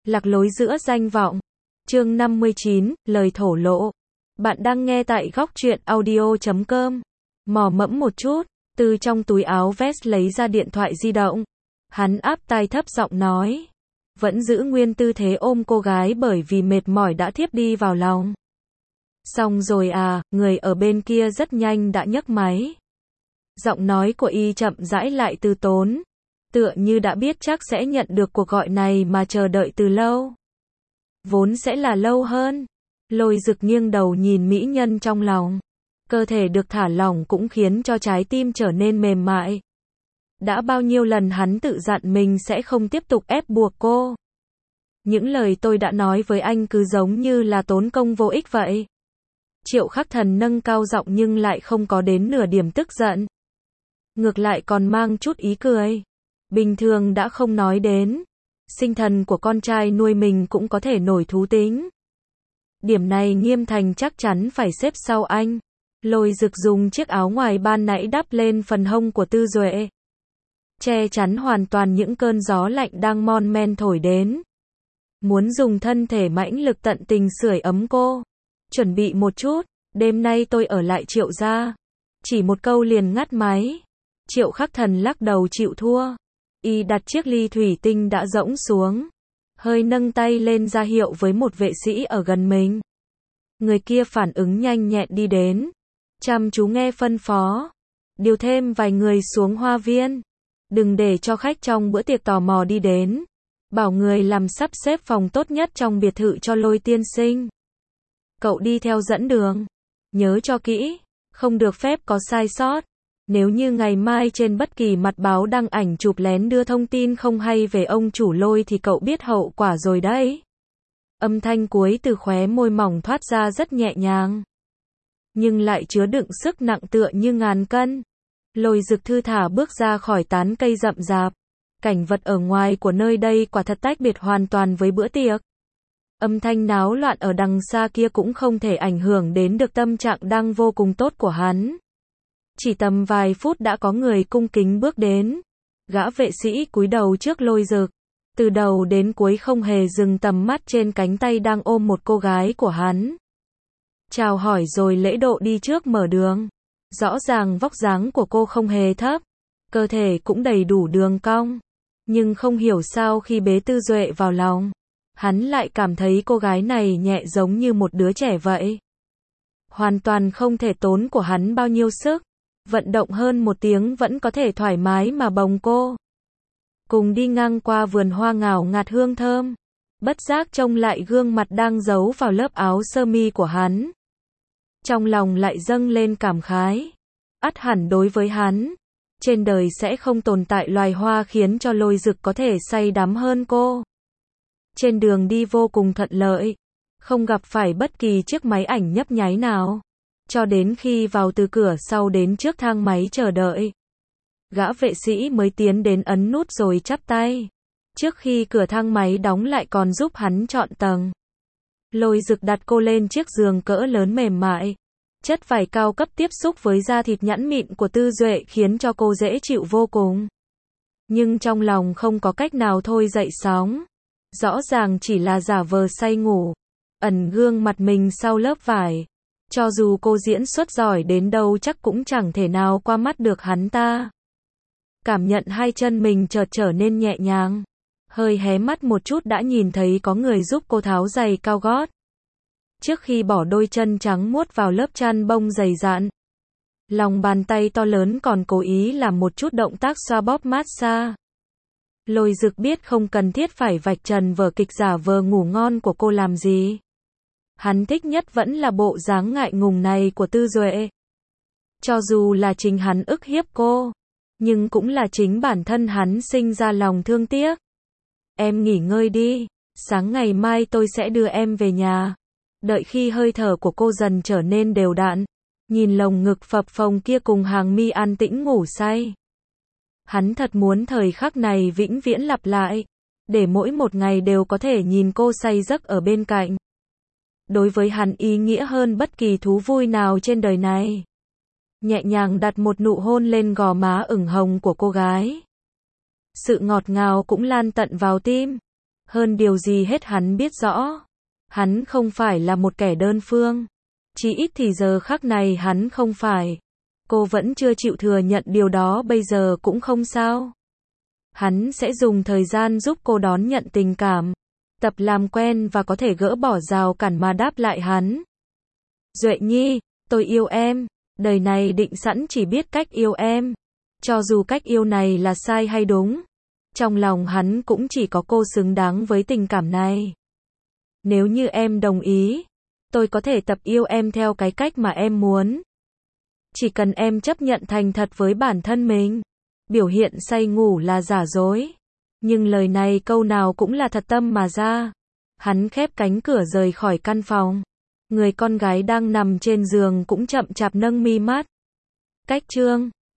Lạc lối giữa danh vọng. Chương 59, lời thổ lộ. Bạn đang nghe tại góc truyện audio.com. Mò mẫm một chút, từ trong túi áo vest lấy ra điện thoại di động. Hắn áp tai thấp giọng nói. Vẫn giữ nguyên tư thế ôm cô gái bởi vì mệt mỏi đã thiếp đi vào lòng. Xong rồi à, người ở bên kia rất nhanh đã nhấc máy. Giọng nói của y chậm rãi lại từ tốn. Tựa như đã biết chắc sẽ nhận được cuộc gọi này mà chờ đợi từ lâu. Vốn sẽ là lâu hơn. Lôi Dực nghiêng đầu nhìn mỹ nhân trong lòng. Cơ thể được thả lỏng cũng khiến cho trái tim trở nên mềm mại. Đã bao nhiêu lần hắn tự dặn mình sẽ không tiếp tục ép buộc cô. Những lời tôi đã nói với anh cứ giống như là tốn công vô ích vậy. Triệu Khắc Thần nâng cao giọng nhưng lại không có đến nửa điểm tức giận. Ngược lại còn mang chút ý cười. Bình thường đã không nói đến. Sinh thần của con trai nuôi mình cũng có thể nổi thú tính. Điểm này Nghiêm Thành chắc chắn phải xếp sau anh. Lôi Dực dùng chiếc áo ngoài ban nãy đắp lên phần hông của Tư Duệ. Che chắn hoàn toàn những cơn gió lạnh đang mon men thổi đến. Muốn dùng thân thể mãnh lực tận tình sưởi ấm cô. Chuẩn bị một chút, đêm nay tôi ở lại Triệu gia. Chỉ một câu liền ngắt máy. Triệu Khắc Thần lắc đầu chịu thua. Y đặt chiếc ly thủy tinh đã rỗng xuống. Hơi nâng tay lên ra hiệu với một vệ sĩ ở gần mình. Người kia phản ứng nhanh nhẹn đi đến. Chăm chú nghe phân phó. Điều thêm vài người xuống hoa viên. Đừng để cho khách trong bữa tiệc tò mò đi đến. Bảo người làm sắp xếp phòng tốt nhất trong biệt thự cho Lôi tiên sinh. Cậu đi theo dẫn đường. Nhớ cho kỹ. Không được phép có sai sót. Nếu như ngày mai trên bất kỳ mặt báo đăng ảnh chụp lén đưa thông tin không hay về ông chủ Lôi thì cậu biết hậu quả rồi đấy. Âm thanh cuối từ khóe môi mỏng thoát ra rất nhẹ nhàng. Nhưng lại chứa đựng sức nặng tựa như ngàn cân. Lôi Dực thư thả bước ra khỏi tán cây rậm rạp. Cảnh vật ở ngoài của nơi đây quả thật tách biệt hoàn toàn với bữa tiệc. Âm thanh náo loạn ở đằng xa kia cũng không thể ảnh hưởng đến được tâm trạng đang vô cùng tốt của hắn. Chỉ tầm vài phút đã có người cung kính bước đến. Gã vệ sĩ cúi đầu trước Lôi Dực. Từ đầu đến cuối không hề dừng tầm mắt trên cánh tay đang ôm một cô gái của hắn. Chào hỏi rồi lễ độ đi trước mở đường. Rõ ràng vóc dáng của cô không hề thấp. Cơ thể cũng đầy đủ đường cong. Nhưng không hiểu sao khi bế Tư Duệ vào lòng. Hắn lại cảm thấy cô gái này nhẹ giống như một đứa trẻ vậy. Hoàn toàn không thể tốn của hắn bao nhiêu sức. Vận động hơn một tiếng vẫn có thể thoải mái mà bồng cô. Cùng đi ngang qua vườn hoa ngào ngạt hương thơm. Bất giác trông lại gương mặt đang giấu vào lớp áo sơ mi của hắn. Trong lòng lại dâng lên cảm khái. Ắt hẳn đối với hắn, trên đời sẽ không tồn tại loài hoa khiến cho Lôi Dực có thể say đắm hơn cô. Trên đường đi vô cùng thuận lợi. Không gặp phải bất kỳ chiếc máy ảnh nhấp nháy nào. Cho đến khi vào từ cửa sau đến trước thang máy chờ đợi. Gã vệ sĩ mới tiến đến ấn nút rồi chắp tay. Trước khi cửa thang máy đóng lại còn giúp hắn chọn tầng. Lôi Dực đặt cô lên chiếc giường cỡ lớn mềm mại. Chất vải cao cấp tiếp xúc với da thịt nhẵn mịn của Tư Duệ khiến cho cô dễ chịu vô cùng. Nhưng trong lòng không có cách nào thôi dậy sóng. Rõ ràng chỉ là giả vờ say ngủ. Ẩn gương mặt mình sau lớp vải. Cho dù cô diễn xuất giỏi đến đâu chắc cũng chẳng thể nào qua mắt được hắn ta. Cảm nhận hai chân mình chợt trở nên nhẹ nhàng. Hơi hé mắt một chút đã nhìn thấy có người giúp cô tháo giày cao gót. Trước khi bỏ đôi chân trắng muốt vào lớp chăn bông dày dặn. Lòng bàn tay to lớn còn cố ý làm một chút động tác xoa bóp massage. Lôi Dực biết không cần thiết phải vạch trần vở kịch giả vờ ngủ ngon của cô làm gì. Hắn thích nhất vẫn là bộ dáng ngại ngùng này của Tư Duệ. Cho dù là chính hắn ức hiếp cô, nhưng cũng là chính bản thân hắn sinh ra lòng thương tiếc. Em nghỉ ngơi đi, sáng ngày mai tôi sẽ đưa em về nhà. Đợi khi hơi thở của cô dần trở nên đều đặn, nhìn lồng ngực phập phồng kia cùng hàng mi an tĩnh ngủ say. Hắn thật muốn thời khắc này vĩnh viễn lặp lại, để mỗi một ngày đều có thể nhìn cô say giấc ở bên cạnh. Đối với hắn ý nghĩa hơn bất kỳ thú vui nào trên đời này. Nhẹ nhàng đặt một nụ hôn lên gò má ửng hồng của cô gái. Sự ngọt ngào cũng lan tận vào tim. Hơn điều gì hết hắn biết rõ. Hắn không phải là một kẻ đơn phương. Chí ít thì giờ khắc này hắn không phải. Cô vẫn chưa chịu thừa nhận điều đó bây giờ cũng không sao. Hắn sẽ dùng thời gian giúp cô đón nhận tình cảm, tập làm quen và có thể gỡ bỏ rào cản mà đáp lại hắn. Duệ Nhi, tôi yêu em, đời này định sẵn chỉ biết cách yêu em. Cho dù cách yêu này là sai hay đúng, trong lòng hắn cũng chỉ có cô xứng đáng với tình cảm này. Nếu như em đồng ý, tôi có thể tập yêu em theo cái cách mà em muốn. Chỉ cần em chấp nhận thành thật với bản thân mình. Biểu hiện say ngủ là giả dối. Nhưng lời này câu nào cũng là thật tâm mà ra. Hắn khép cánh cửa rời khỏi căn phòng. Người con gái đang nằm trên giường cũng chậm chạp nâng mi mắt. Cách chương